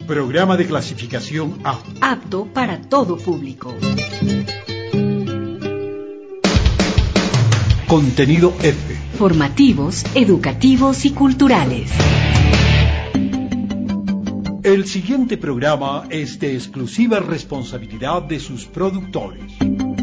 Programa de clasificación A. Apto para todo público. Contenido F. Formativos, educativos y culturales. El siguiente programa es de exclusiva responsabilidad de sus productores.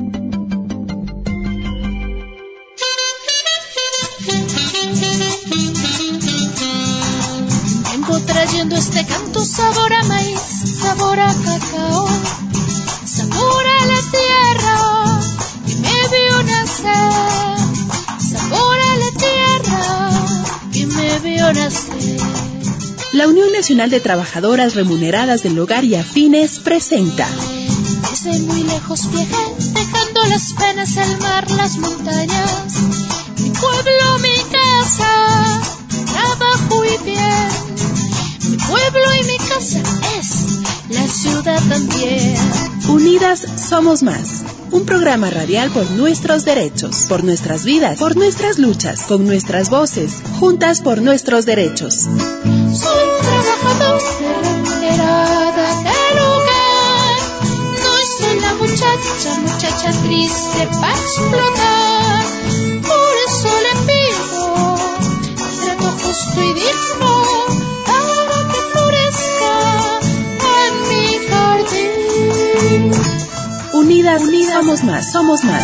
Vengo trayendo este canto sabor a maíz, sabor a cacao, sabor a la tierra que me vio nacer, sabor a la tierra que me vio nacer. La Unión Nacional de Trabajadoras Remuneradas del Hogar y Afines presenta. Desde muy lejos viajé, dejando las penas, el mar, las montañas, mi pueblo, mi casa, trabajo y bien. Mi pueblo y mi casa es la ciudad también. Unidas somos más. Un programa radial por nuestros derechos, por nuestras vidas, por nuestras luchas, con nuestras voces, juntas por nuestros derechos. Soy trabajadora remunerada del hogar. No soy la muchacha triste para explotar. Por eso le pido trato justo y digno para que florezca en mi jardín. Unidas somos más, somos más.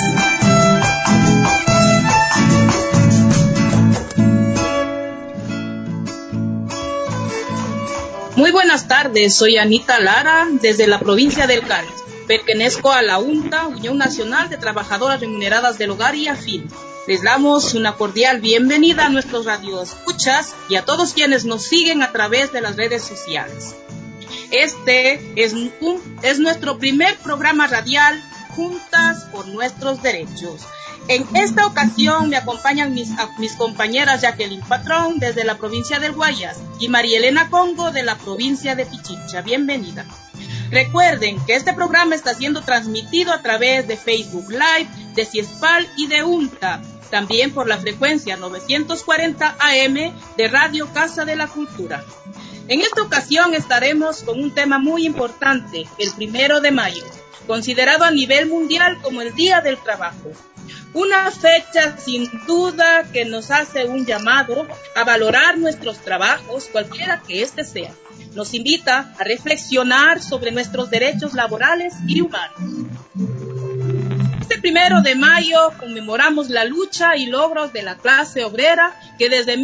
Muy buenas tardes, soy Anita Lara, desde la provincia del Cari. Pertenezco a la UNTA, Unión Nacional de Trabajadoras Remuneradas del Hogar y Afines. Les damos una cordial bienvenida a nuestros radioescuchas y a todos quienes nos siguen a través de las redes sociales. Este es nuestro primer programa radial, Juntas por Nuestros Derechos. En esta ocasión me acompañan mis compañeras Jacqueline Patrón desde la provincia del Guayas y María Elena Congo de la provincia de Pichincha. Bienvenida. Recuerden que este programa está siendo transmitido a través de Facebook Live, de CIESPAL y de UNTA, también por la frecuencia 940 AM de Radio Casa de la Cultura. En esta ocasión estaremos con un tema muy importante, el 1 de mayo, considerado a nivel mundial como el Día del Trabajo. Una fecha sin duda que nos hace un llamado a valorar nuestros trabajos, cualquiera que éste sea. Nos invita a reflexionar sobre nuestros derechos laborales y humanos. Este 1 de mayo conmemoramos la lucha y logros de la clase obrera que desde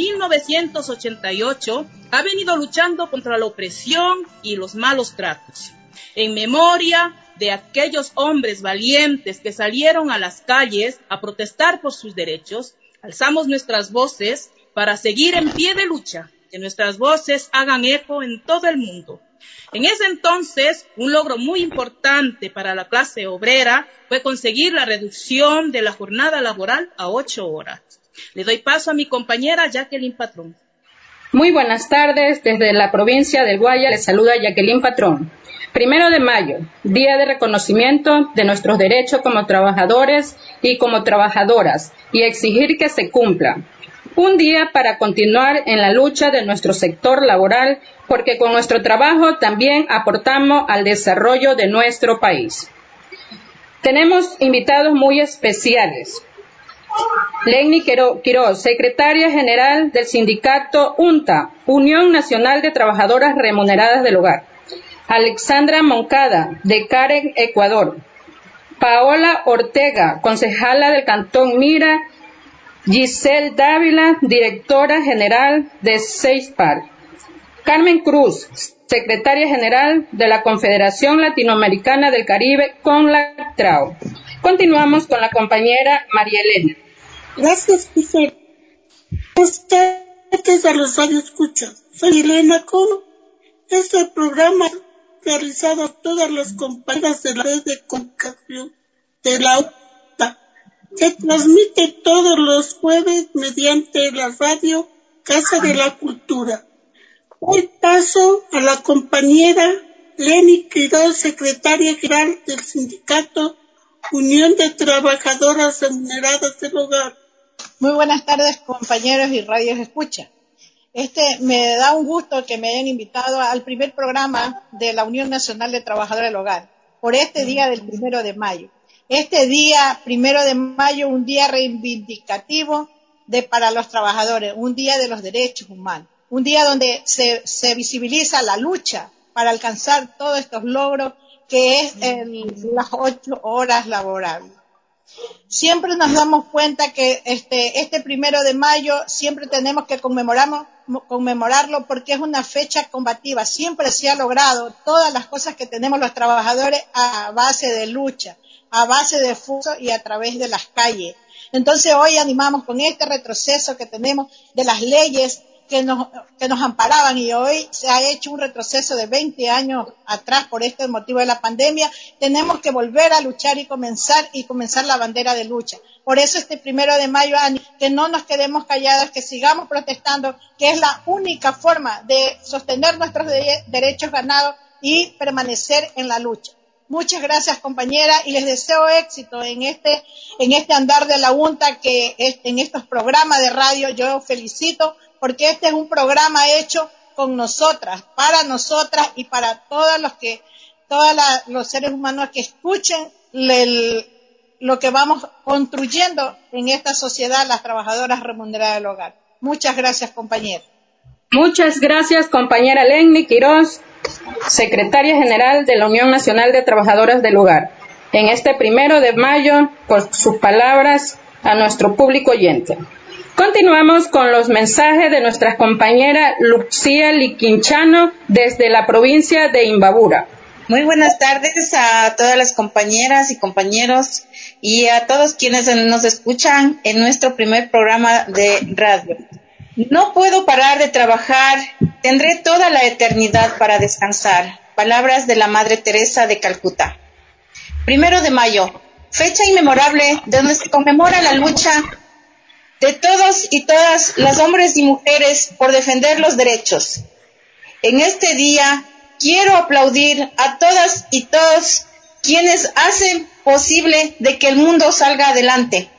1988 ha venido luchando contra la opresión y los malos tratos. En memoria de aquellos hombres valientes que salieron a las calles a protestar por sus derechos, alzamos nuestras voces para seguir en pie de lucha, que nuestras voces hagan eco en todo el mundo. En ese entonces, un logro muy importante para la clase obrera fue conseguir la reducción de la jornada laboral a 8 horas. Le doy paso a mi compañera Jacqueline Patrón. Muy buenas tardes, desde la provincia del Guayas les saluda Jacqueline Patrón. 1 de mayo, día de reconocimiento de nuestros derechos como trabajadores y como trabajadoras y exigir que se cumplan. Un día para continuar en la lucha de nuestro sector laboral, porque con nuestro trabajo también aportamos al desarrollo de nuestro país. Tenemos invitados muy especiales. Lenny Quiroz, secretaria general del sindicato UNTA, Unión Nacional de Trabajadoras Remuneradas del Hogar. Alexandra Moncada, de Karen, Ecuador. Paola Ortega, concejala del Cantón Mira. Giselle Dávila, directora general de CIESPAL. Carmen Cruz, secretaria general de la Confederación Latinoamericana del Caribe, CONLACTRAO. Continuamos con la compañera María Elena. Gracias, Giselle. Ustedes a los radioescuchas. Soy Elena Congo. Este programa realizado a todas las compañeras de la red de comunicación de la UNTA. Se transmite todos los jueves mediante la radio Casa de la Cultura. Doy paso a la compañera Lenny Quiroz, secretaria general del sindicato Unión de Trabajadoras Remuneradas del Hogar. Muy buenas tardes, compañeros y radios escucha. Me da un gusto que me hayan invitado al primer programa de la Unión Nacional de Trabajadores del Hogar, por este día del 1 de mayo. Este día, 1 de mayo, un día reivindicativo para los trabajadores, un día de los derechos humanos, un día donde se visibiliza la lucha para alcanzar todos estos logros que es las 8 horas laborables. Siempre nos damos cuenta que este 1 de mayo siempre tenemos que conmemorarlo porque es una fecha combativa. Siempre se ha logrado todas las cosas que tenemos los trabajadores a base de lucha, a base de esfuerzo y a través de las calles. Entonces hoy animamos con este retroceso que tenemos de las leyes que nos amparaban, y hoy se ha hecho un retroceso de 20 años atrás por este motivo de la pandemia. Tenemos que volver a luchar y comenzar la bandera de lucha. Por eso este 1 de mayo, que no nos quedemos callados, que sigamos protestando, que es la única forma de sostener nuestros derechos ganados y permanecer en la lucha. Muchas gracias, compañera, y les deseo éxito en este andar de la UNTA, que en estos programas de radio. Yo felicito porque este es un programa hecho con nosotras, para nosotras y para todos los seres humanos que escuchen lo que vamos construyendo en esta sociedad, las trabajadoras remuneradas del hogar. Muchas gracias, compañera. Muchas gracias, compañera Lenny Quiroz, secretaria general de la Unión Nacional de Trabajadoras del Hogar. En este 1 de mayo, por sus palabras a nuestro público oyente. Continuamos con los mensajes de nuestra compañera Lucía Liquinchano desde la provincia de Imbabura. Muy buenas tardes a todas las compañeras y compañeros y a todos quienes nos escuchan en nuestro primer programa de radio. No puedo parar de trabajar, tendré toda la eternidad para descansar. Palabras de la Madre Teresa de Calcuta. 1 de mayo, fecha inmemorable donde se conmemora la lucha de todos y todas las hombres y mujeres por defender los derechos. En este día quiero aplaudir a todas y todos quienes hacen posible de que el mundo salga adelante.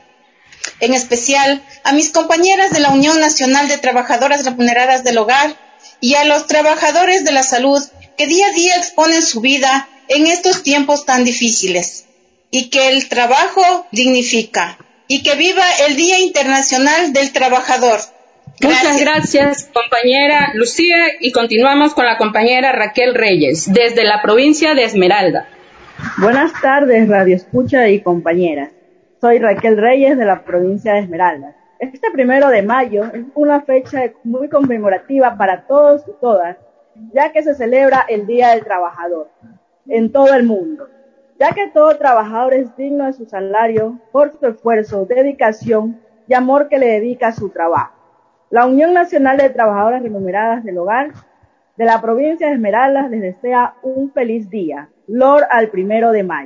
En especial a mis compañeras de la Unión Nacional de Trabajadoras Remuneradas del Hogar y a los trabajadores de la salud que día a día exponen su vida en estos tiempos tan difíciles. Y que el trabajo dignifica. Y que viva el Día Internacional del Trabajador. Gracias. Muchas gracias, compañera Lucía, y continuamos con la compañera Raquel Reyes, desde la provincia de Esmeralda. Buenas tardes, Radio Escucha y compañeras. Soy Raquel Reyes de la provincia de Esmeralda. Este 1 de mayo es una fecha muy conmemorativa para todos y todas, ya que se celebra el Día del Trabajador en todo el mundo, ya que todo trabajador es digno de su salario por su esfuerzo, dedicación y amor que le dedica a su trabajo. La Unión Nacional de Trabajadoras Remuneradas del Hogar de la provincia de Esmeraldas les desea un feliz día. Lor al 1 de mayo.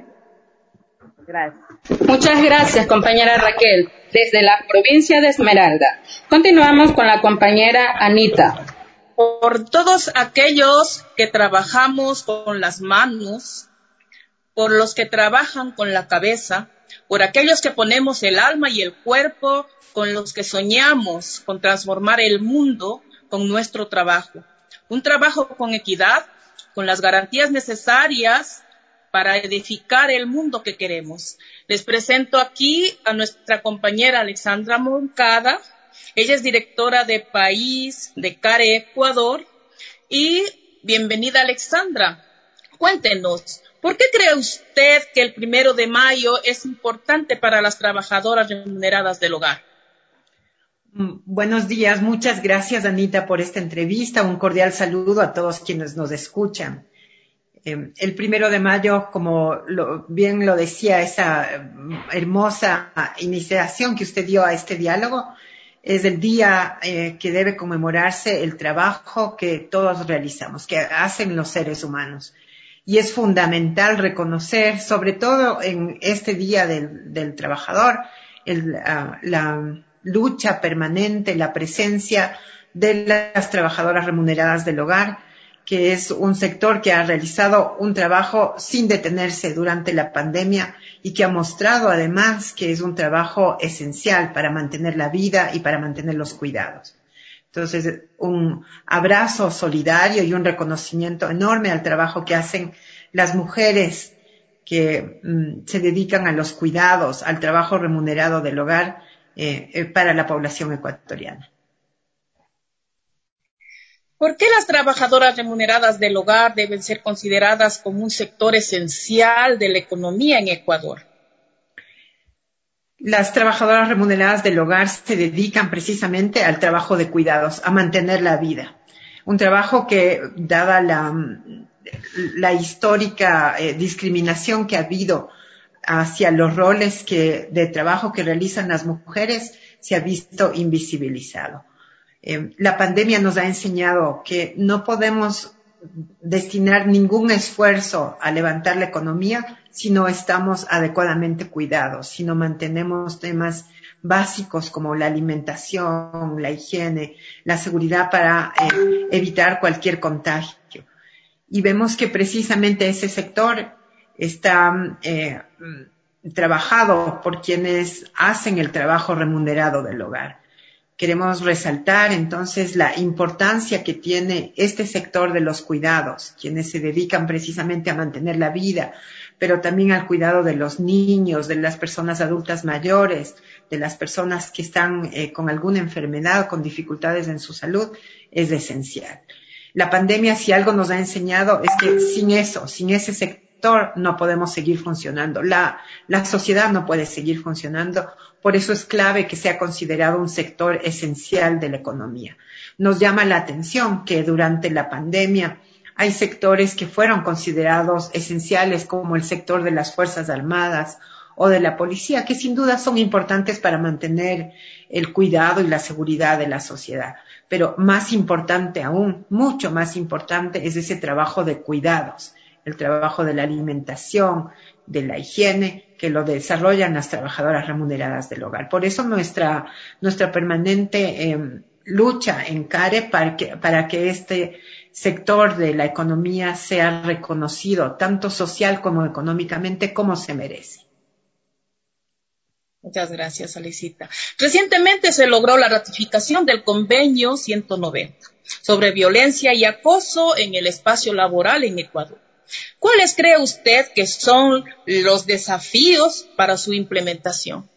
Gracias. Muchas gracias, compañera Raquel, desde la provincia de Esmeralda. Continuamos con la compañera Anita. Por todos aquellos que trabajamos con las manos, por los que trabajan con la cabeza, por aquellos que ponemos el alma y el cuerpo, con los que soñamos con transformar el mundo con nuestro trabajo. Un trabajo con equidad, con las garantías necesarias para edificar el mundo que queremos. Les presento aquí a nuestra compañera Alexandra Moncada. Ella es directora de País de CARE Ecuador. Y bienvenida, Alexandra. Cuéntenos, ¿por qué cree usted que el 1 de mayo es importante para las trabajadoras remuneradas del hogar? Buenos días, muchas gracias, Anita, por esta entrevista. Un cordial saludo a todos quienes nos escuchan. El 1 de mayo, como bien lo decía esa hermosa iniciación que usted dio a este diálogo, es el día que debe conmemorarse el trabajo que todos realizamos, que hacen los seres humanos. Y es fundamental reconocer, sobre todo en este Día del Trabajador, la lucha permanente, la presencia de las trabajadoras remuneradas del hogar, que es un sector que ha realizado un trabajo sin detenerse durante la pandemia y que ha mostrado además que es un trabajo esencial para mantener la vida y para mantener los cuidados. Entonces, un abrazo solidario y un reconocimiento enorme al trabajo que hacen las mujeres que se dedican a los cuidados, al trabajo remunerado del hogar para la población ecuatoriana. ¿Por qué las trabajadoras remuneradas del hogar deben ser consideradas como un sector esencial de la economía en Ecuador? Las trabajadoras remuneradas del hogar se dedican precisamente al trabajo de cuidados, a mantener la vida. Un trabajo que, dada la histórica discriminación que ha habido hacia los roles de trabajo que realizan las mujeres, se ha visto invisibilizado. La pandemia nos ha enseñado que no podemos destinar ningún esfuerzo a levantar la economía si no estamos adecuadamente cuidados, si no mantenemos temas básicos como la alimentación, la higiene, la seguridad para evitar cualquier contagio. Y vemos que precisamente ese sector está trabajado por quienes hacen el trabajo remunerado del hogar. Queremos resaltar entonces la importancia que tiene este sector de los cuidados, quienes se dedican precisamente a mantener la vida, pero también al cuidado de los niños, de las personas adultas mayores, de las personas que están con alguna enfermedad o con dificultades en su salud, es esencial. La pandemia, si algo nos ha enseñado, es que sin ese sector no podemos seguir funcionando. La sociedad no puede seguir funcionando. Por eso es clave que sea considerado un sector esencial de la economía. Nos llama la atención que durante la pandemia hay sectores que fueron considerados esenciales, como el sector de las Fuerzas Armadas o de la policía, que sin duda son importantes para mantener el cuidado y la seguridad de la sociedad. Pero más importante aún, mucho más importante, es ese trabajo de cuidados, el trabajo de la alimentación, de la higiene, que lo desarrollan las trabajadoras remuneradas del hogar. Por eso nuestra permanente lucha en CARE para que este sector de la economía sea reconocido, tanto social como económicamente, como se merece. Muchas gracias, Alicita. Recientemente se logró la ratificación del Convenio 190 sobre violencia y acoso en el espacio laboral en Ecuador. ¿Cuáles cree usted que son los desafíos para su implementación?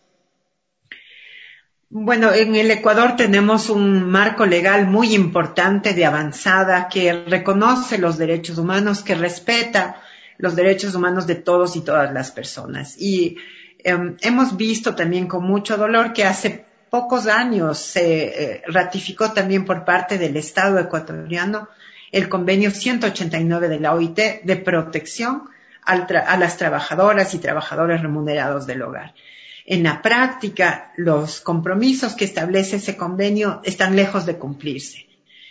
Bueno, en el Ecuador tenemos un marco legal muy importante de avanzada que reconoce los derechos humanos, que respeta los derechos humanos de todos y todas las personas. Y hemos visto también con mucho dolor que hace pocos años se ratificó también por parte del Estado ecuatoriano el convenio 189 de la OIT de protección a las trabajadoras y trabajadores remunerados del hogar. En la práctica, los compromisos que establece ese convenio están lejos de cumplirse.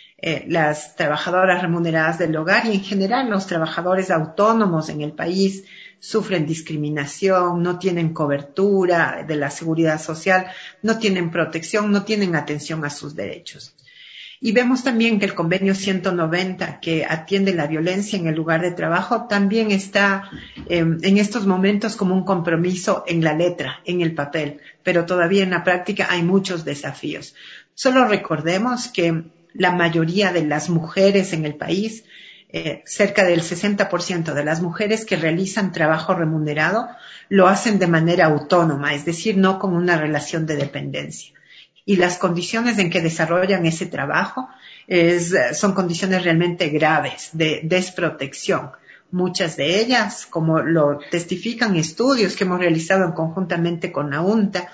Las trabajadoras remuneradas del hogar y en general los trabajadores autónomos en el país sufren discriminación, no tienen cobertura de la seguridad social, no tienen protección, no tienen atención a sus derechos. Y vemos también que el convenio 190, que atiende la violencia en el lugar de trabajo, también está en estos momentos como un compromiso en la letra, en el papel, pero todavía en la práctica hay muchos desafíos. Solo recordemos que la mayoría de las mujeres en el país, cerca del 60% de las mujeres que realizan trabajo remunerado, lo hacen de manera autónoma, es decir, no con una relación de dependencia. Y las condiciones en que desarrollan ese trabajo son condiciones realmente graves de desprotección. Muchas de ellas, como lo testifican estudios que hemos realizado conjuntamente con la UNTA,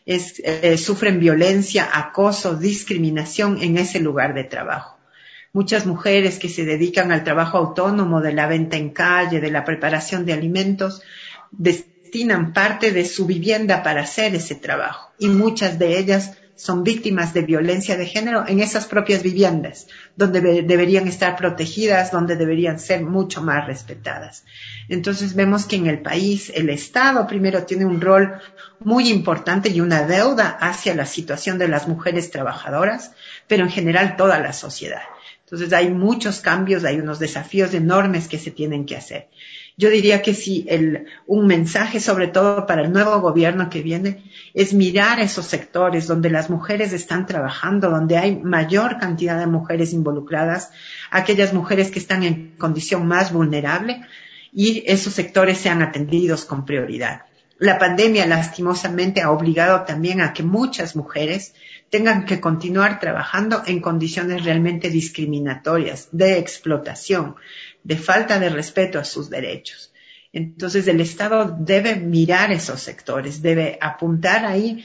sufren violencia, acoso, discriminación en ese lugar de trabajo. Muchas mujeres que se dedican al trabajo autónomo de la venta en calle, de la preparación de alimentos, destinan parte de su vivienda para hacer ese trabajo. Y muchas de ellas son víctimas de violencia de género en esas propias viviendas, donde deberían estar protegidas, donde deberían ser mucho más respetadas. Entonces vemos que en el país el Estado primero tiene un rol muy importante y una deuda hacia la situación de las mujeres trabajadoras, pero en general toda la sociedad. Entonces hay muchos cambios, hay unos desafíos enormes que se tienen que hacer. Yo diría que sí, un mensaje sobre todo para el nuevo gobierno que viene es mirar esos sectores donde las mujeres están trabajando, donde hay mayor cantidad de mujeres involucradas, aquellas mujeres que están en condición más vulnerable, y esos sectores sean atendidos con prioridad. La pandemia lastimosamente ha obligado también a que muchas mujeres tengan que continuar trabajando en condiciones realmente discriminatorias, de explotación, de falta de respeto a sus derechos. Entonces el Estado debe mirar esos sectores, debe apuntar ahí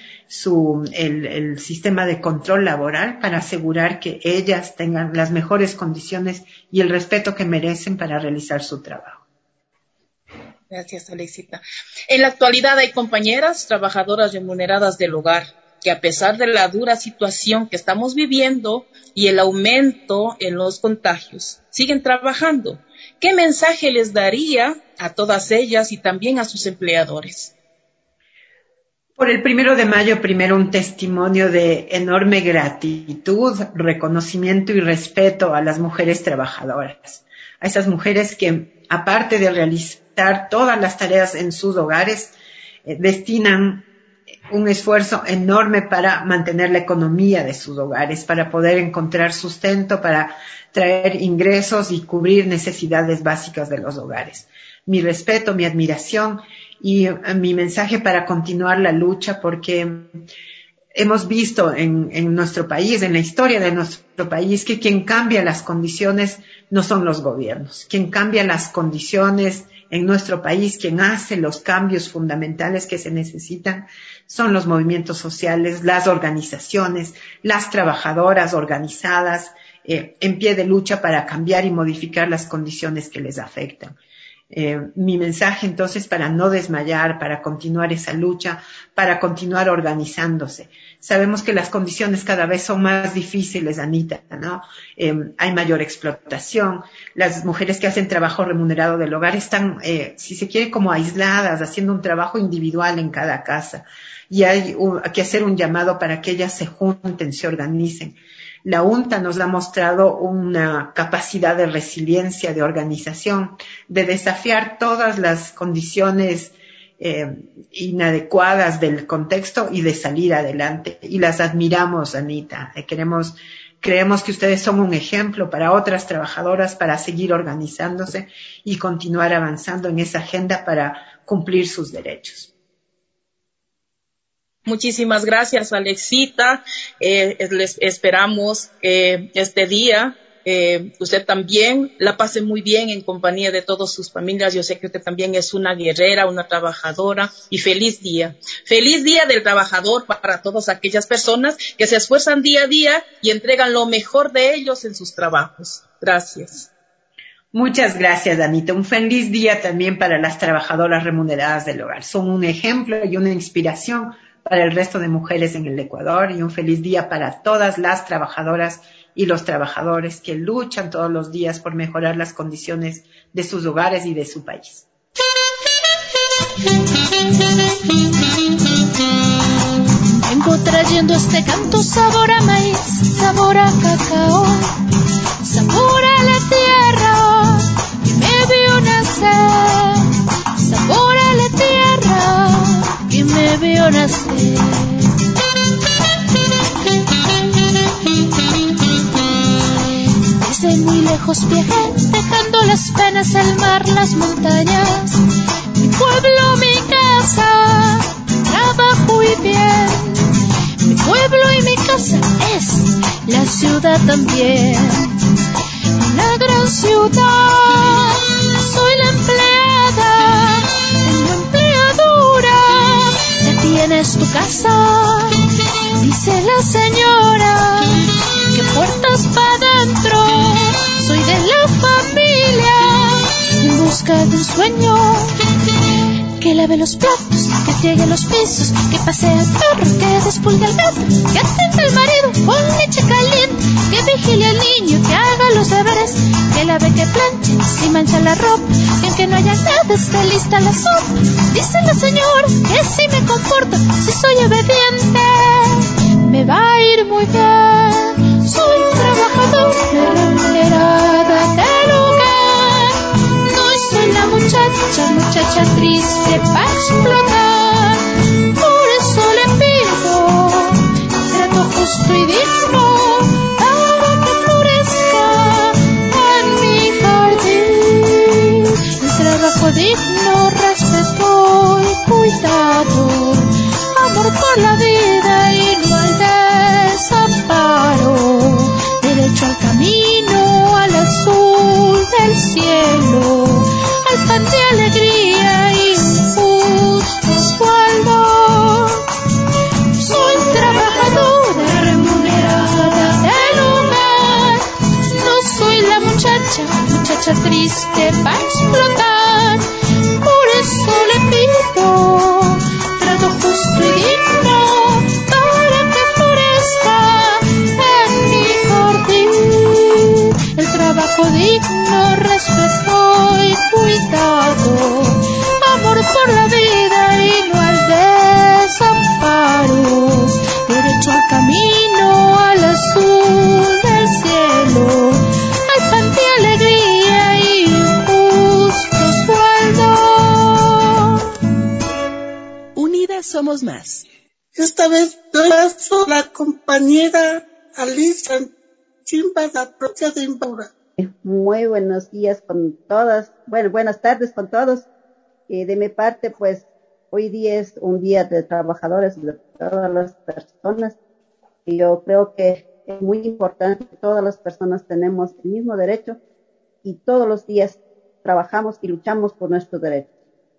el sistema de control laboral para asegurar que ellas tengan las mejores condiciones y el respeto que merecen para realizar su trabajo. Gracias, Alexita. En la actualidad hay compañeras trabajadoras remuneradas del hogar que, a pesar de la dura situación que estamos viviendo y el aumento en los contagios, siguen trabajando. ¿Qué mensaje les daría a todas ellas y también a sus empleadores? Por el 1 de mayo, primero un testimonio de enorme gratitud, reconocimiento y respeto a las mujeres trabajadoras, a esas mujeres que, aparte de realizar todas las tareas en sus hogares, destinan un esfuerzo enorme para mantener la economía de sus hogares, para poder encontrar sustento, para traer ingresos y cubrir necesidades básicas de los hogares. Mi respeto, mi admiración y mi mensaje para continuar la lucha, porque hemos visto en nuestro país, en la historia de nuestro país, que quien cambia las condiciones no son los gobiernos. Quien cambia las condiciones en nuestro país, quien hace los cambios fundamentales que se necesitan, son los movimientos sociales, las organizaciones, las trabajadoras organizadas en pie de lucha para cambiar y modificar las condiciones que les afectan. Mi mensaje entonces para no desmayar, para continuar esa lucha, para continuar organizándose. Sabemos que las condiciones cada vez son más difíciles, Anita, ¿no? Hay mayor explotación. Las mujeres que hacen trabajo remunerado del hogar están, si se quiere, como aisladas, haciendo un trabajo individual en cada casa. Y hay que hacer un llamado para que ellas se junten, se organicen. La UNTA nos ha mostrado una capacidad de resiliencia, de organización, de desafiar todas las condiciones inadecuadas del contexto y de salir adelante. Y las admiramos, Anita. Creemos que ustedes son un ejemplo para otras trabajadoras para seguir organizándose y continuar avanzando en esa agenda para cumplir sus derechos. Muchísimas gracias, Alexita. Les esperamos este día. Usted también la pase muy bien en compañía de todas sus familias. Yo sé que usted también es una guerrera, una trabajadora, y feliz día. Feliz día del trabajador para todas aquellas personas que se esfuerzan día a día y entregan lo mejor de ellos en sus trabajos. Gracias. Muchas gracias, Anita. Un feliz día también para las trabajadoras remuneradas del hogar. Son un ejemplo y una inspiración para el resto de mujeres en el Ecuador, y un feliz día para todas las trabajadoras y los trabajadores que luchan todos los días por mejorar las condiciones de sus hogares y de su país. Vengo trayendo este canto sabor a maíz, sabor a cacao, sabor a la tierra que me vio nacer, sabor a la tierra que me vio nacer. Desde muy lejos viajé, dejando las penas, el mar, las montañas, mi pueblo, mi casa, trabajo y bien. Mi pueblo y mi casa es la ciudad también. Una gran ciudad, soy la empleada, tengo empleadura, ya tienes tu casa, dice la señora, que puertas para adentro, soy de la familia, en busca de un sueño, que lave los platos, que friegue los pisos, que pasee el perro, que despulgue el gato, que atienda al marido con leche caliente, que vigile al niño, que haga los deberes, que lave, que planche, si mancha la ropa, que aunque no haya nada esté lista la sopa. Dice la señora que si me comporto, si soy obediente, me va a ir muy bien. Soy un trabajador remunerada del hogar, no soy la muchacha muchacha triste para explotar. Por eso le pido trato justo y digno para que florezca en mi jardín. El trabajo digno, respeto y cuidado, amor por la vida y no al desamparo, derecho al camino, al azul del cielo, al pan de alegría y un justo sueldo. Soy trabajadora remunerada del hogar, no soy la muchacha triste para explotar. Por eso le pido trato justo y digno para que florezca en mi jardín. El trabajo digno, respeto y cuidado, amor por la vida y no al desamparo, derecho al camino, al azul del cielo, al pan de alegría y justo sueldo. Unidas somos más. Esta vez doy paso a la compañera Alicia Chimba de la provincia de Imbabura. Muy buenos días con todas, bueno, buenas tardes con todos. De mi parte, pues, hoy día es un día de trabajadores de todas las personas. Y yo creo que es muy importante que todas las personas tenemos el mismo derecho y todos los días trabajamos y luchamos por nuestros derechos.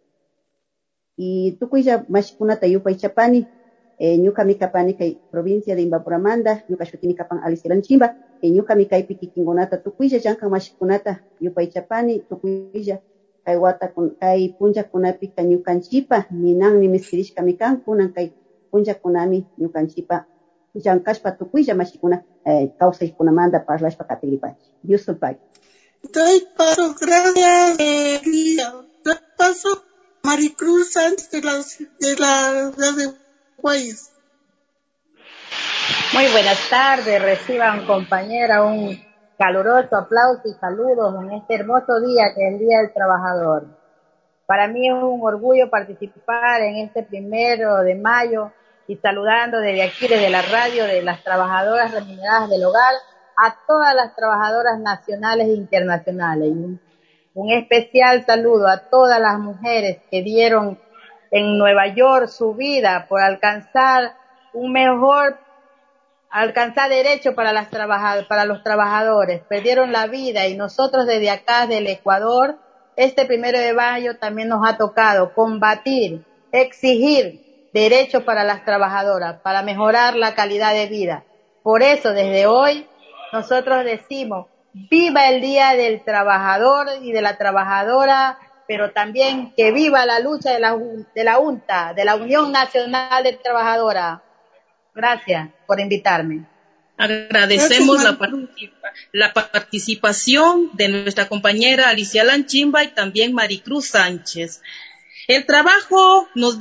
Y tukuya mashkunata yupay chapani, ñuka mikapani kay provincia de Imbapuramanta, ñuka shutini kapan Alicia Lanchimba, ñuka mikaypi kikinkunata tukuya llankan mashkunata yupay chapani, tukuya kay wata kay punchakunapi kay ñukanchipa ninanmi miskirishkami kan, kunan kay punchakunami ñukanchipa llankashpa tukuya mashikuna kawsaykunamanta parlashpa katigripanchik. Dios sulpay. Doy paso, gracias, doy paso Maricruz Sánchez de la ciudad de Guayas. Muy buenas tardes, reciban compañera un caluroso aplauso y saludos en este hermoso día que es el Día del Trabajador. Para mí es un orgullo participar en este 1 de mayo y saludando desde aquí, desde la radio, de las trabajadoras remuneradas del hogar, a todas las trabajadoras nacionales e internacionales. Un especial saludo a todas las mujeres que dieron en Nueva York su vida por alcanzar derecho para los trabajadores. Perdieron la vida y nosotros desde acá, del Ecuador, este 1 de mayo también nos ha tocado combatir, exigir derechos para las trabajadoras, para mejorar la calidad de vida. Por eso, desde hoy, nosotros decimos, viva el Día del Trabajador y de la Trabajadora, pero también que viva la lucha de la UNTA, de la Unión Nacional de Trabajadoras. Gracias por invitarme. Agradecemos la participación de nuestra compañera Alicia Lanchimba y también Maricruz Sánchez. El trabajo nos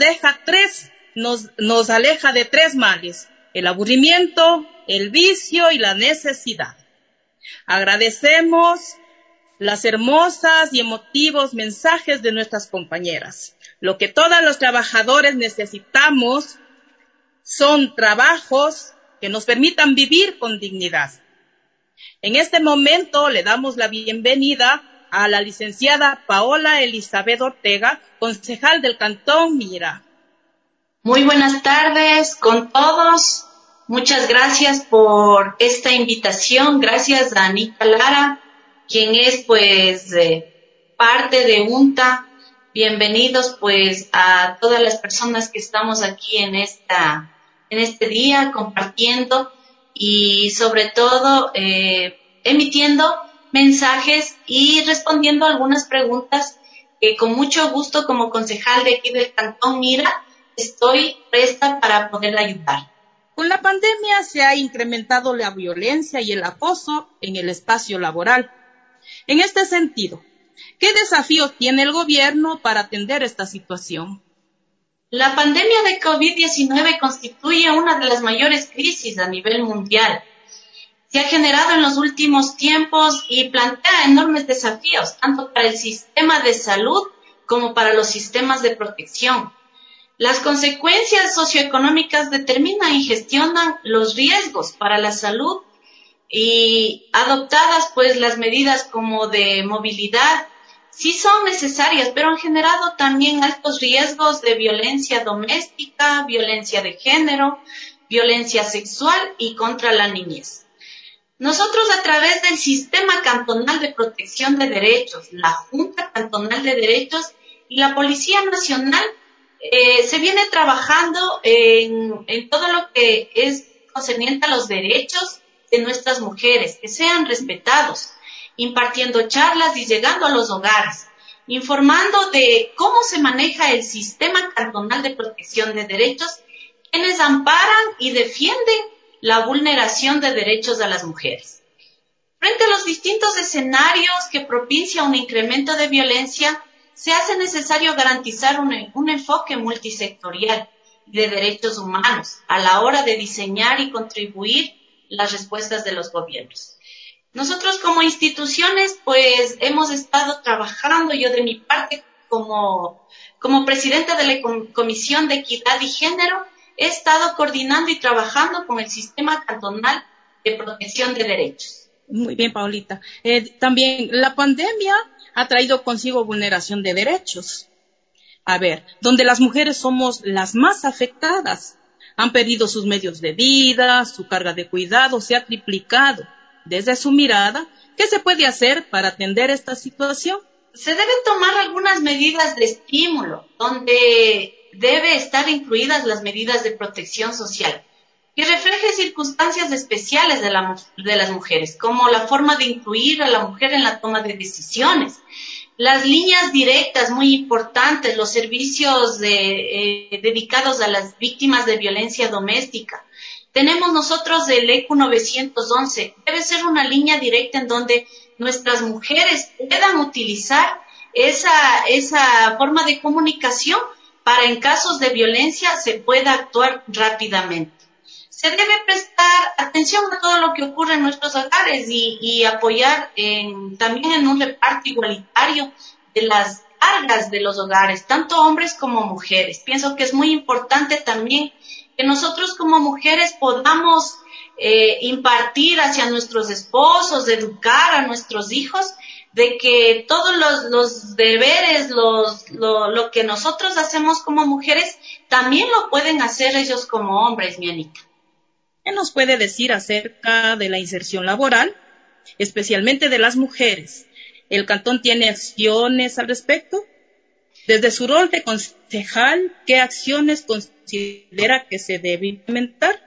aleja de 3 males: el aburrimiento, el vicio y la necesidad. Agradecemos las hermosas y emotivos mensajes de nuestras compañeras. Lo que todos los trabajadores necesitamos son trabajos que nos permitan vivir con dignidad. En este momento le damos la bienvenida a la licenciada Paola Elizabeth Ortega, concejal del Cantón Mira. Muy buenas tardes con todos. Muchas gracias por esta invitación. Gracias a Anita Lara, quien es parte de UNTA. Bienvenidos a todas las personas que estamos aquí en este día compartiendo y sobre todo emitiendo mensajes y respondiendo algunas preguntas que con mucho gusto como concejal de aquí del Cantón Mira estoy presta para poder ayudar. Con la pandemia se ha incrementado la violencia y el acoso en el espacio laboral. En este sentido, ¿qué desafíos tiene el gobierno para atender esta situación? La pandemia de COVID-19 constituye una de las mayores crisis a nivel mundial. Se ha generado en los últimos tiempos y plantea enormes desafíos, tanto para el sistema de salud como para los sistemas de protección. Las consecuencias socioeconómicas determinan y gestionan los riesgos para la salud y adoptadas pues las medidas como de movilidad sí son necesarias, pero han generado también altos riesgos de violencia doméstica, violencia de género, violencia sexual y contra la niñez. Nosotros a través del Sistema Cantonal de Protección de Derechos, la Junta Cantonal de Derechos y la Policía Nacional se viene trabajando en todo lo que es concerniente a los derechos de nuestras mujeres, que sean respetados, impartiendo charlas y llegando a los hogares, informando de cómo se maneja el Sistema Cantonal de Protección de Derechos, quienes amparan y defienden la vulneración de derechos a las mujeres. Frente a los distintos escenarios que propicia un incremento de violencia, se hace necesario garantizar un enfoque multisectorial de derechos humanos a la hora de diseñar y contribuir las respuestas de los gobiernos. Nosotros como instituciones, pues hemos estado trabajando, yo de mi parte como presidenta de la Comisión de Equidad y Género, he estado coordinando y trabajando con el Sistema Cantonal de Protección de Derechos. Muy bien, Paulita. También la pandemia ha traído consigo vulneración de derechos. A ver, donde las mujeres somos las más afectadas. Han perdido sus medios de vida, su carga de cuidado se ha triplicado. Desde su mirada, ¿qué se puede hacer para atender esta situación? Se deben tomar algunas medidas de estímulo, donde debe estar incluidas las medidas de protección social, que refleje circunstancias especiales de las mujeres, como la forma de incluir a la mujer en la toma de decisiones, las líneas directas muy importantes, los servicios dedicados a las víctimas de violencia doméstica. Tenemos nosotros el ECU 911, debe ser una línea directa en donde nuestras mujeres puedan utilizar esa forma de comunicación para en casos de violencia se pueda actuar rápidamente. Se debe prestar atención a todo lo que ocurre en nuestros hogares y apoyar también en un reparto igualitario de las cargas de los hogares, tanto hombres como mujeres. Pienso que es muy importante también que nosotros como mujeres podamos impartir hacia nuestros esposos, educar a nuestros hijos, de que todos los deberes, lo que nosotros hacemos como mujeres, también lo pueden hacer ellos como hombres, mi Anita. ¿Qué nos puede decir acerca de la inserción laboral, especialmente de las mujeres? ¿El cantón tiene acciones al respecto? Desde su rol de concejal, ¿qué acciones considera que se debe implementar?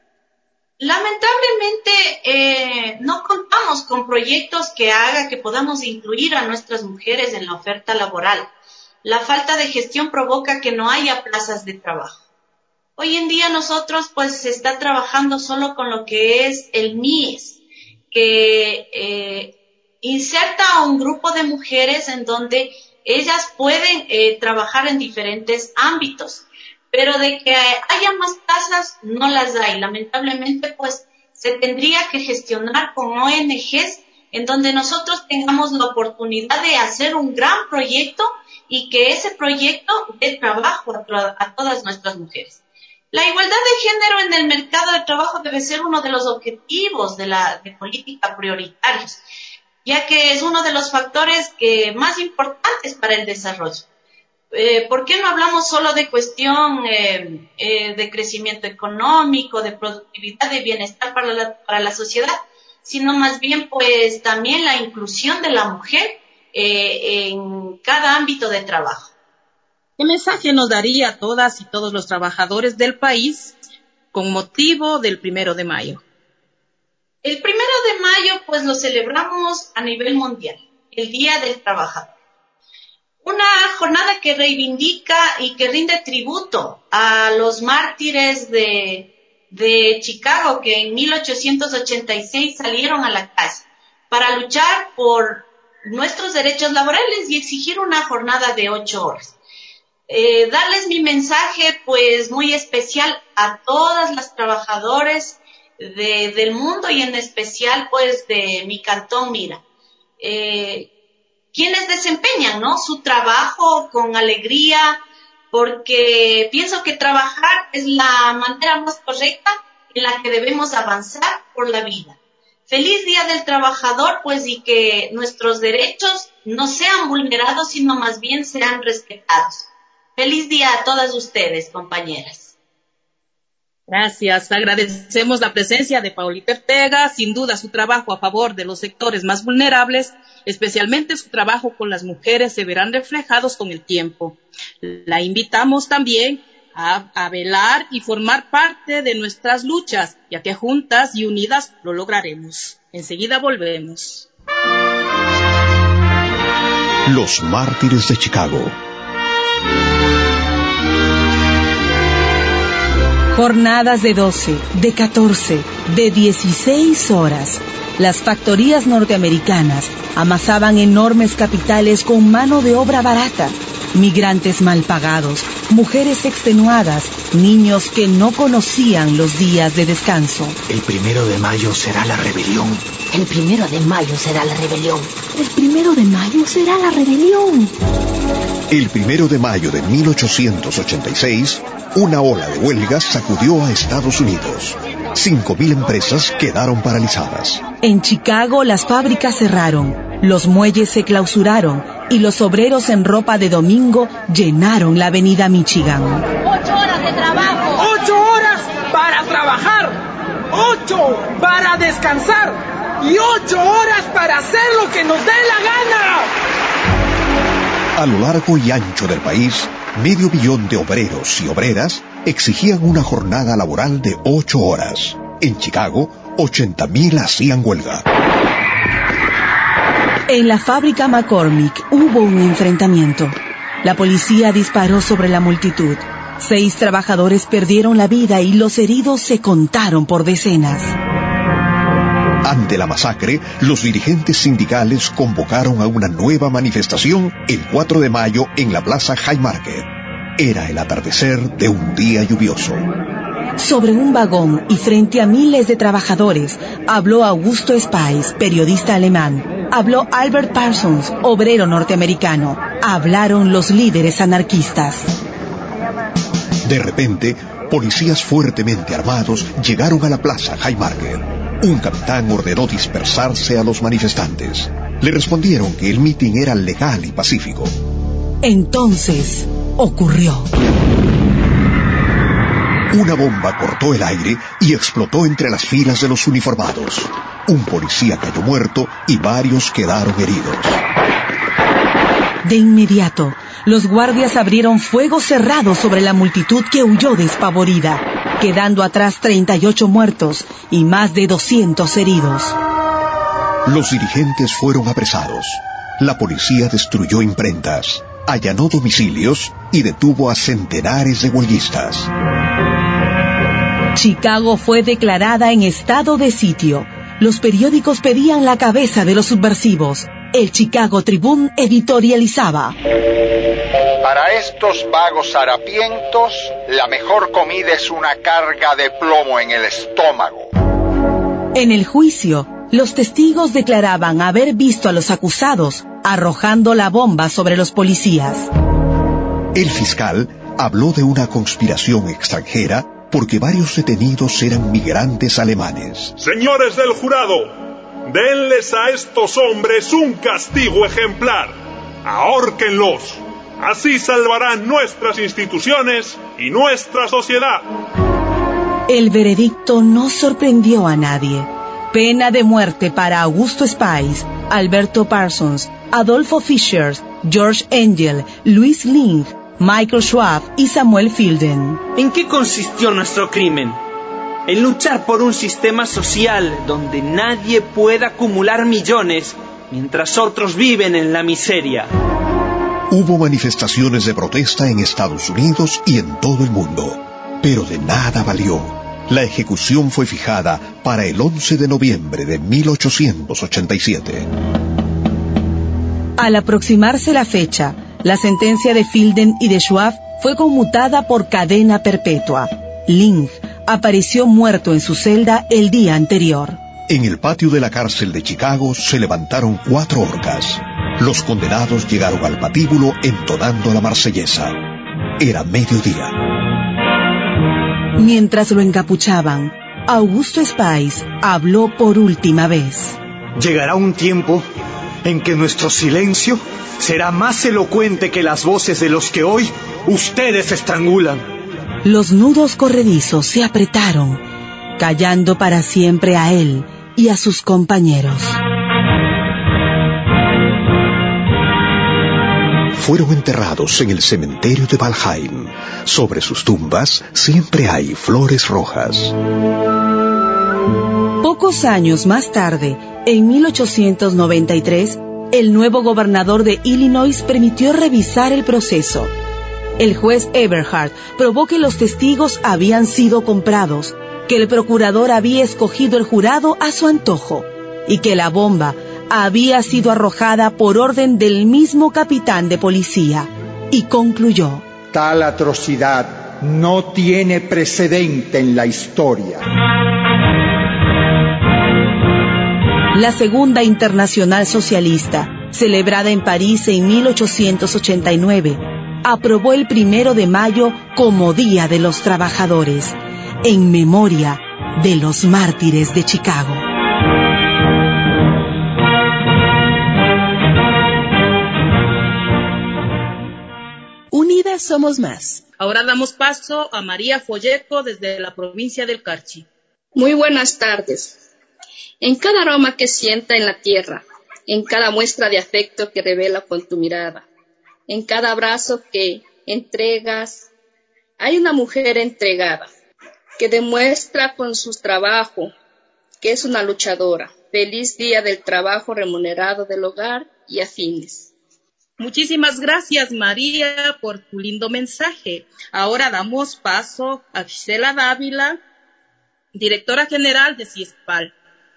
Lamentablemente, no contamos con proyectos que haga que podamos incluir a nuestras mujeres en la oferta laboral. La falta de gestión provoca que no haya plazas de trabajo. Hoy en día nosotros pues se está trabajando solo con lo que es el MIES, que inserta a un grupo de mujeres en donde ellas pueden trabajar en diferentes ámbitos, pero de que haya más plazas no las hay. Lamentablemente pues se tendría que gestionar con ONGs en donde nosotros tengamos la oportunidad de hacer un gran proyecto y que ese proyecto dé trabajo a todas nuestras mujeres. La igualdad de género en el mercado de trabajo debe ser uno de los objetivos de política prioritarios, ya que es uno de los factores más importantes para el desarrollo. ¿Por qué no hablamos solo de cuestión de crecimiento económico, de productividad, de bienestar para la sociedad, sino más bien pues también la inclusión de la mujer en cada ámbito de trabajo? ¿Qué mensaje nos daría a todas y todos los trabajadores del país con motivo del 1 de mayo? El 1 de mayo, pues lo celebramos a nivel mundial, el Día del Trabajador. Una jornada que reivindica y que rinde tributo a los mártires de Chicago, que en 1886 salieron a la calle para luchar por nuestros derechos laborales y exigir una jornada de 8 horas. Darles mi mensaje pues muy especial a todas las trabajadoras del mundo y en especial pues de mi cantón Mira. quienes desempeñan, ¿no?, su trabajo con alegría, porque pienso que trabajar es la manera más correcta en la que debemos avanzar por la vida. Feliz Día del Trabajador, pues, y que nuestros derechos no sean vulnerados, sino más bien sean respetados. Feliz día a todas ustedes, compañeras. Gracias. Agradecemos la presencia de Paulita Ortega. Sin duda, su trabajo a favor de los sectores más vulnerables, especialmente su trabajo con las mujeres, se verán reflejados con el tiempo. La invitamos también a velar y formar parte de nuestras luchas, ya que juntas y unidas lo lograremos. Enseguida volvemos. Los mártires de Chicago. Jornadas de 12, de 14, de 16 horas. Las factorías norteamericanas amasaban enormes capitales con mano de obra barata. Migrantes mal pagados, mujeres extenuadas, niños que no conocían los días de descanso. El 1 de mayo será la rebelión. El 1 de mayo será la rebelión. El 1 de mayo será la rebelión. El 1 de mayo de 1886, una ola de huelgas sacudió a Estados Unidos. 5.000 empresas quedaron paralizadas. En Chicago las fábricas cerraron, los muelles se clausuraron y los obreros en ropa de domingo llenaron la avenida Michigan. 8 horas de trabajo. 8 horas para trabajar. 8 para descansar. Y 8 horas para hacer lo que nos dé la gana. A lo largo y ancho del país, 500 000 de obreros y obreras exigían una jornada laboral de 8 horas. En Chicago, 80.000 hacían huelga. En la fábrica McCormick hubo un enfrentamiento. La policía disparó sobre la multitud. 6 trabajadores perdieron la vida y los heridos se contaron por decenas. Ante la masacre, los dirigentes sindicales convocaron a una nueva manifestación el 4 de mayo en la Plaza Haymarket. Era el atardecer de un día lluvioso. Sobre un vagón y frente a miles de trabajadores, habló Augusto Spies, periodista alemán. Habló Albert Parsons, obrero norteamericano. Hablaron los líderes anarquistas. De repente, policías fuertemente armados llegaron a la Plaza Haymarket. Un capitán ordenó dispersarse a los manifestantes. Le respondieron que el mitin era legal y pacífico. Entonces, ocurrió. Una bomba cortó el aire y explotó entre las filas de los uniformados. Un policía cayó muerto y varios quedaron heridos. De inmediato, los guardias abrieron fuego cerrado sobre la multitud que huyó despavorida, quedando atrás 38 muertos y más de 200 heridos. Los dirigentes fueron apresados. La policía destruyó imprentas, allanó domicilios y detuvo a centenares de huelguistas. Chicago fue declarada en estado de sitio. Los periódicos pedían la cabeza de los subversivos. El Chicago Tribune editorializaba: para estos vagos harapientos, la mejor comida es una carga de plomo en el estómago. En el juicio, los testigos declaraban haber visto a los acusados arrojando la bomba sobre los policías. El fiscal habló de una conspiración extranjera porque varios detenidos eran migrantes alemanes. Señores del jurado, denles a estos hombres un castigo ejemplar. Ahórquenlos. Así salvarán nuestras instituciones y nuestra sociedad. El veredicto no sorprendió a nadie. Pena de muerte para Augusto Spies, Alberto Parsons, Adolfo Fischer, George Engel, Louis Lingg, Michael Schwab y Samuel Fielden. ¿En qué consistió nuestro crimen? En luchar por un sistema social donde nadie pueda acumular millones mientras otros viven en la miseria. Hubo manifestaciones de protesta en Estados Unidos y en todo el mundo, pero de nada valió. La ejecución fue fijada para el 11 de noviembre de 1887. Al aproximarse la fecha, la sentencia de Fielden y de Schwab fue conmutada por cadena perpetua. Lingg apareció muerto en su celda el día anterior. En el patio de la cárcel de Chicago se levantaron 4 horcas. Los condenados llegaron al patíbulo entonando la marsellesa. Era mediodía. Mientras lo encapuchaban, Augusto Spies habló por última vez. Llegará un tiempo en que nuestro silencio será más elocuente que las voces de los que hoy ustedes estrangulan. Los nudos corredizos se apretaron, callando para siempre a él y a sus compañeros. Fueron enterrados en el cementerio de Valheim. Sobre sus tumbas siempre hay flores rojas. Pocos años más tarde, en 1893, el nuevo gobernador de Illinois permitió revisar el proceso. El juez Eberhard probó que los testigos habían sido comprados, que el procurador había escogido el jurado a su antojo y que la bomba había sido arrojada por orden del mismo capitán de policía, y concluyó: tal atrocidad no tiene precedente en la historia. La Segunda Internacional Socialista, celebrada en París en 1889, aprobó el 1 de mayo como Día de los Trabajadores, en memoria de los mártires de Chicago. Unidas somos más. Ahora damos paso a María Folleco desde la provincia del Carchi. Muy buenas tardes. En cada aroma que sienta en la tierra, en cada muestra de afecto que revela con tu mirada, en cada abrazo que entregas, hay una mujer entregada, que demuestra con su trabajo que es una luchadora. Feliz día del trabajo remunerado del hogar y afines. Muchísimas gracias, María, por tu lindo mensaje. Ahora damos paso a Gisela Dávila, directora general de CIESPAL.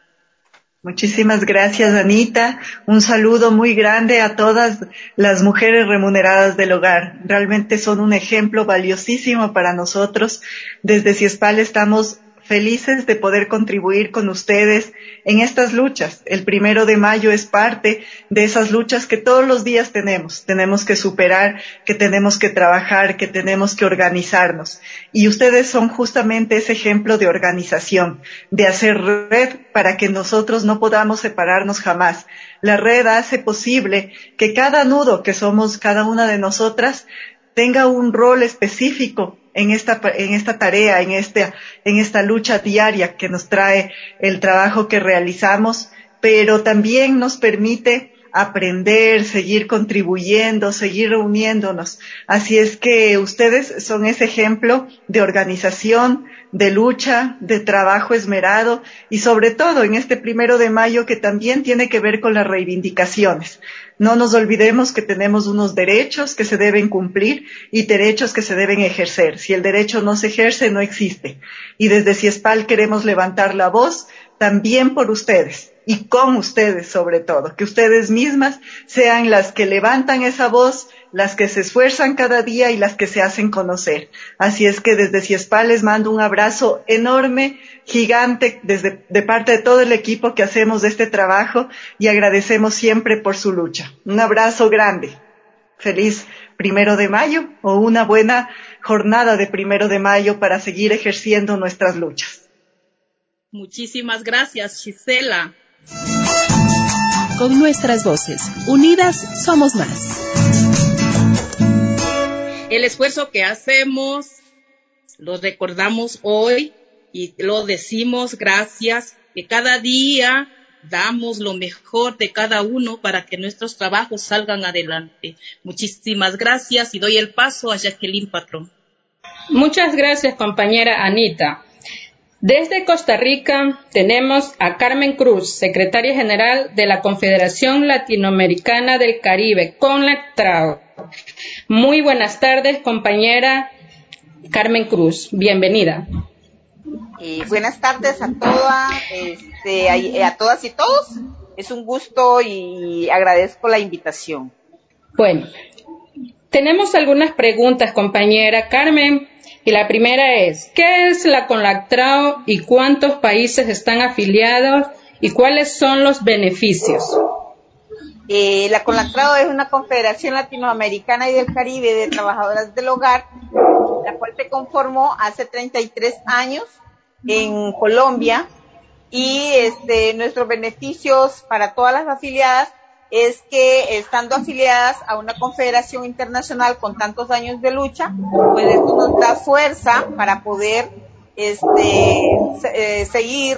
Muchísimas gracias, Anita. Un saludo muy grande a todas las mujeres remuneradas del hogar. Realmente son un ejemplo valiosísimo para nosotros. Desde CIESPAL estamos felices de poder contribuir con ustedes en estas luchas. El 1 de mayo es parte de esas luchas que todos los días tenemos. Tenemos que superar, que tenemos que trabajar, que tenemos que organizarnos. Y ustedes son justamente ese ejemplo de organización, de hacer red para que nosotros no podamos separarnos jamás. La red hace posible que cada nudo que somos cada una de nosotras tenga un rol específico en esta tarea, en esta lucha diaria que nos trae el trabajo que realizamos, pero también nos permite aprender, seguir contribuyendo, seguir reuniéndonos. Así es que ustedes son ese ejemplo de organización, de lucha, de trabajo esmerado y sobre todo en este 1 de mayo que también tiene que ver con las reivindicaciones. No nos olvidemos que tenemos unos derechos que se deben cumplir y derechos que se deben ejercer. Si el derecho no se ejerce, no existe. Y desde CIESPAL queremos levantar la voz también por ustedes y con ustedes sobre todo. Que ustedes mismas sean las que levantan esa voz, las que se esfuerzan cada día y las que se hacen conocer. Así es que desde CIESPAL les mando un abrazo enorme, gigante, de parte de todo el equipo que hacemos de este trabajo y agradecemos siempre por su lucha. Un abrazo grande. Feliz 1 de mayo o una buena jornada de 1 de mayo para seguir ejerciendo nuestras luchas. Muchísimas gracias, Gisela. Con nuestras voces, unidas somos más. El esfuerzo que hacemos, lo recordamos hoy y lo decimos gracias, que cada día damos lo mejor de cada uno para que nuestros trabajos salgan adelante. Muchísimas gracias y doy el paso a Jacqueline Patrón. Muchas gracias, compañera Anita. Desde Costa Rica tenemos a Carmen Cruz, secretaria general de la Confederación Latinoamericana del Caribe, CONLACTRAO. Muy buenas tardes, compañera Carmen Cruz. Bienvenida. Buenas tardes a todas y todos. Es un gusto y agradezco la invitación. Bueno, tenemos algunas preguntas, compañera Carmen. Y la primera es, ¿qué es la CONLACTRAO y cuántos países están afiliados y cuáles son los beneficios? La CONLACTRAO es una confederación latinoamericana y del Caribe de trabajadoras del hogar, la cual se conformó hace 33 años en Colombia, y nuestros beneficios para todas las afiliadas es que, estando afiliadas a una confederación internacional con tantos años de lucha, pues esto nos da fuerza para poder seguir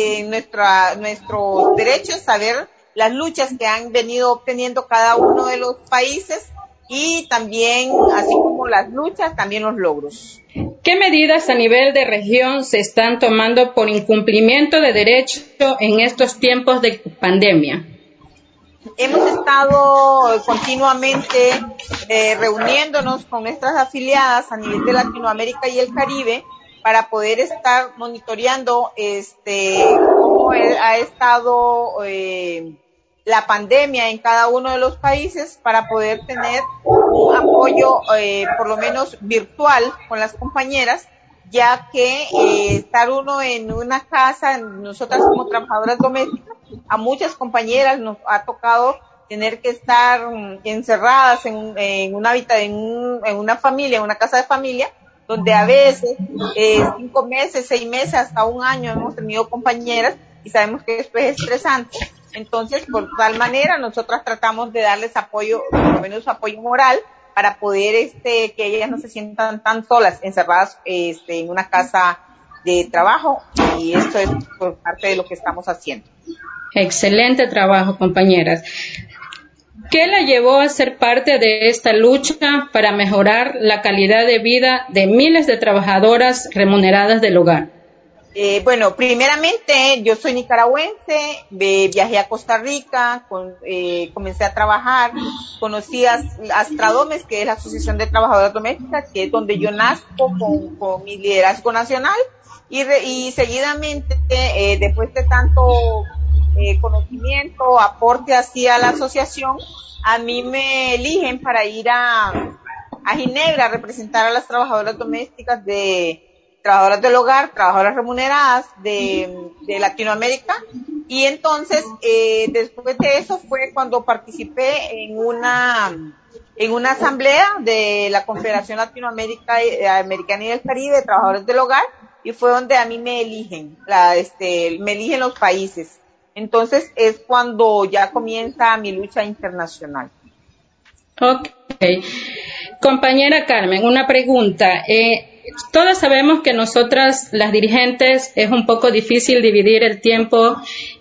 nuestros derechos, saber las luchas que han venido obteniendo cada uno de los países, y también, así como las luchas, también los logros. ¿Qué medidas a nivel de región se están tomando por incumplimiento de derechos en estos tiempos de pandemia? Hemos estado continuamente reuniéndonos con nuestras afiliadas a nivel de Latinoamérica y el Caribe para poder estar monitoreando cómo ha estado la pandemia en cada uno de los países, para poder tener un apoyo por lo menos virtual con las compañeras, ya que estar uno en una casa, nosotras como trabajadoras domésticas, a muchas compañeras nos ha tocado tener que estar encerradas en una familia, en una casa de familia, donde a veces 5 meses, 6 meses, hasta un año hemos tenido compañeras, y sabemos que esto es estresante. Entonces, por tal manera, nosotras tratamos de darles apoyo, por lo menos apoyo moral, para poder que ellas no se sientan tan solas, encerradas en una casa de trabajo, y esto es por parte de lo que estamos haciendo. Excelente trabajo, compañeras. ¿Qué la llevó a ser parte de esta lucha para mejorar la calidad de vida de miles de trabajadoras remuneradas del hogar? Bueno, primeramente, yo soy nicaragüense, viajé a Costa Rica, comencé a trabajar, conocí a Astradomes, que es la Asociación de Trabajadoras Domésticas, que es donde yo nazco con mi liderazgo nacional, y seguidamente, después de tanto conocimiento, aporte hacia la asociación, a mí me eligen para ir a Ginebra a representar a las trabajadoras domésticas trabajadoras del hogar, trabajadoras remuneradas de Latinoamérica. Y entonces, después de eso fue cuando participé en una asamblea de la Confederación Latinoamericana y del Caribe de Trabajadores del Hogar, y fue donde a mí me eligen, me eligen los países. Entonces es cuando ya comienza mi lucha internacional. Ok. Compañera Carmen, una pregunta. Todas sabemos que nosotras, las dirigentes, es un poco difícil dividir el tiempo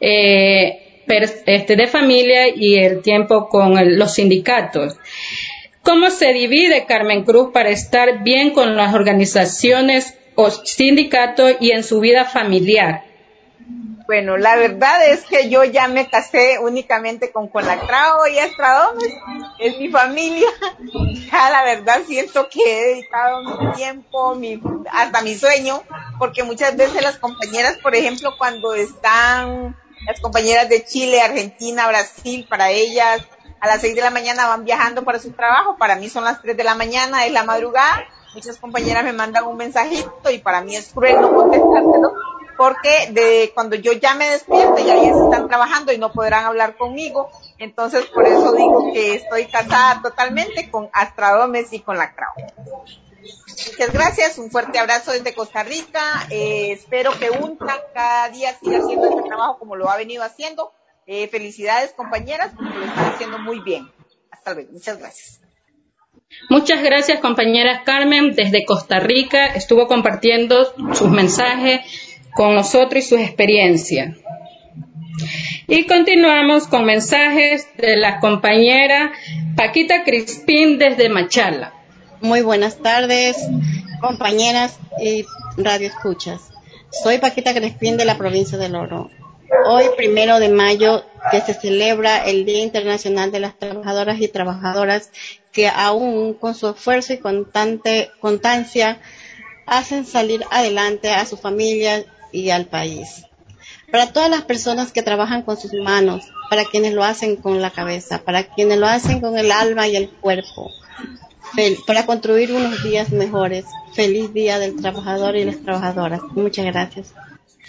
de familia y el tiempo con los sindicatos. ¿Cómo se divide, Carmen Cruz, para estar bien con las organizaciones o sindicatos y en su vida familiar? Bueno, la verdad es que yo ya me casé únicamente con CONLACTRAO y Astradomes, es mi familia. Ya la verdad siento que he dedicado mi tiempo, hasta mi sueño, porque muchas veces las compañeras, por ejemplo, cuando están las compañeras de Chile, Argentina, Brasil, para ellas a las 6 de la mañana van viajando para su trabajo, para mí son las 3 de la mañana, es la madrugada. Muchas compañeras me mandan un mensajito y para mí es cruel no contestárselo, porque cuando yo ya me despierto ya ellas están trabajando y no podrán hablar conmigo. Entonces por eso digo que estoy casada totalmente con Astradomes y con CONLACTRAO. Muchas gracias, un fuerte abrazo desde Costa Rica. Espero que UNTRA cada día siga haciendo este trabajo como lo ha venido haciendo. Felicidades, compañeras, porque lo están haciendo muy bien. Hasta luego, muchas gracias. Muchas gracias, compañera Carmen, desde Costa Rica estuvo compartiendo sus mensajes con nosotros y sus experiencias. Y continuamos con mensajes de la compañera Paquita Crispín desde Machala. Muy buenas tardes, compañeras y radio escuchas. Soy Paquita Crispín de la provincia del Oro. Hoy, 1 de mayo, que se celebra el Día Internacional de las Trabajadoras y Trabajadoras que aún con su esfuerzo y constancia hacen salir adelante a su familia y al país. Para todas las personas que trabajan con sus manos, para quienes lo hacen con la cabeza, para quienes lo hacen con el alma y el cuerpo, para construir unos días mejores. Feliz Día del Trabajador y las Trabajadoras. Muchas gracias.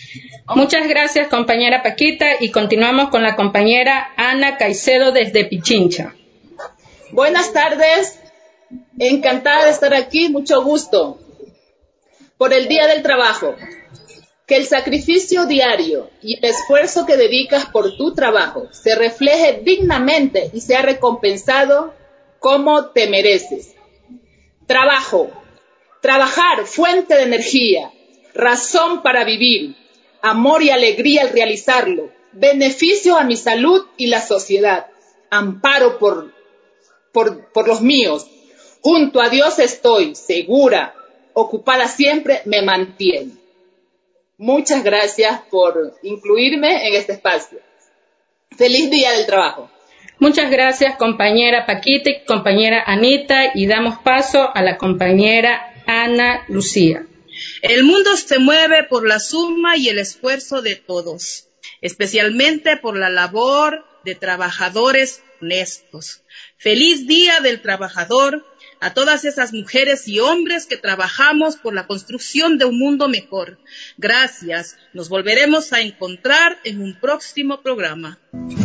Muchas gracias, compañera Paquita, y continuamos con la compañera Ana Caicedo desde Pichincha. Buenas tardes, encantada de estar aquí, mucho gusto. Por el Día del Trabajo, que el sacrificio diario y el esfuerzo que dedicas por tu trabajo se refleje dignamente y sea recompensado como te mereces. Trabajo, trabajar, fuente de energía, razón para vivir, amor y alegría al realizarlo, beneficio a mi salud y la sociedad, amparo por los míos. Junto a Dios estoy, segura, ocupada siempre, me mantiene. Muchas gracias por incluirme en este espacio. Feliz Día del Trabajo. Muchas gracias, compañera Paquita y compañera Anita, y damos paso a la compañera Ana Lucía. El mundo se mueve por la suma y el esfuerzo de todos, especialmente por la labor de trabajadores honestos. Feliz Día del Trabajador a todas esas mujeres y hombres que trabajamos por la construcción de un mundo mejor. Gracias. Nos volveremos a encontrar en un próximo programa.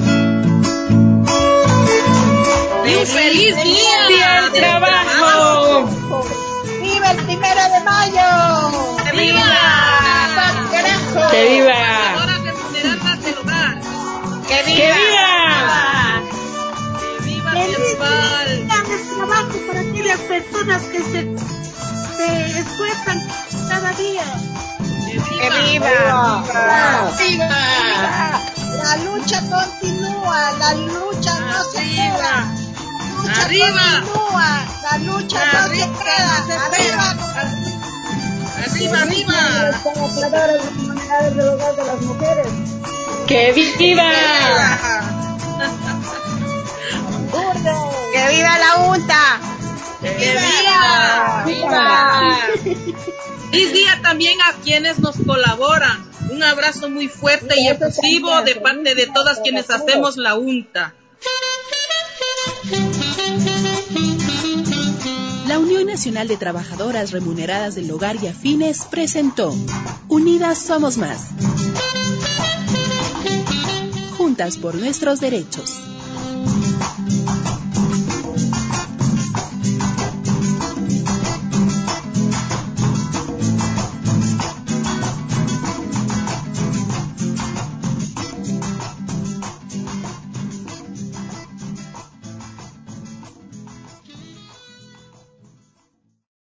¡Y un feliz Día del Trabajo! ¡Viva el 1 de mayo! ¡Que viva! ¡Que viva! ¡Que viva! ¡Feliz Día del Trabajo para aquellas personas que se esfuerzan cada día! ¡Que viva! ¡Viva! La lucha continúa, la lucha no se queda. ¡Arriba! Continúa, la lucha no se queda. ¡Arriba! ¡Arriba, arriba! Trabajadoras remuneradas del hogar de las mujeres. ¡Que viva! ¡Que viva la UNTA! ¡Que viva! ¡Viva! Feliz día también a quienes nos colaboran. Un abrazo muy fuerte y efusivo de parte de todas quienes hacemos la UNTA. La Unión Nacional de Trabajadoras Remuneradas del Hogar y Afines presentó Unidas Somos Más. Juntas por nuestros derechos.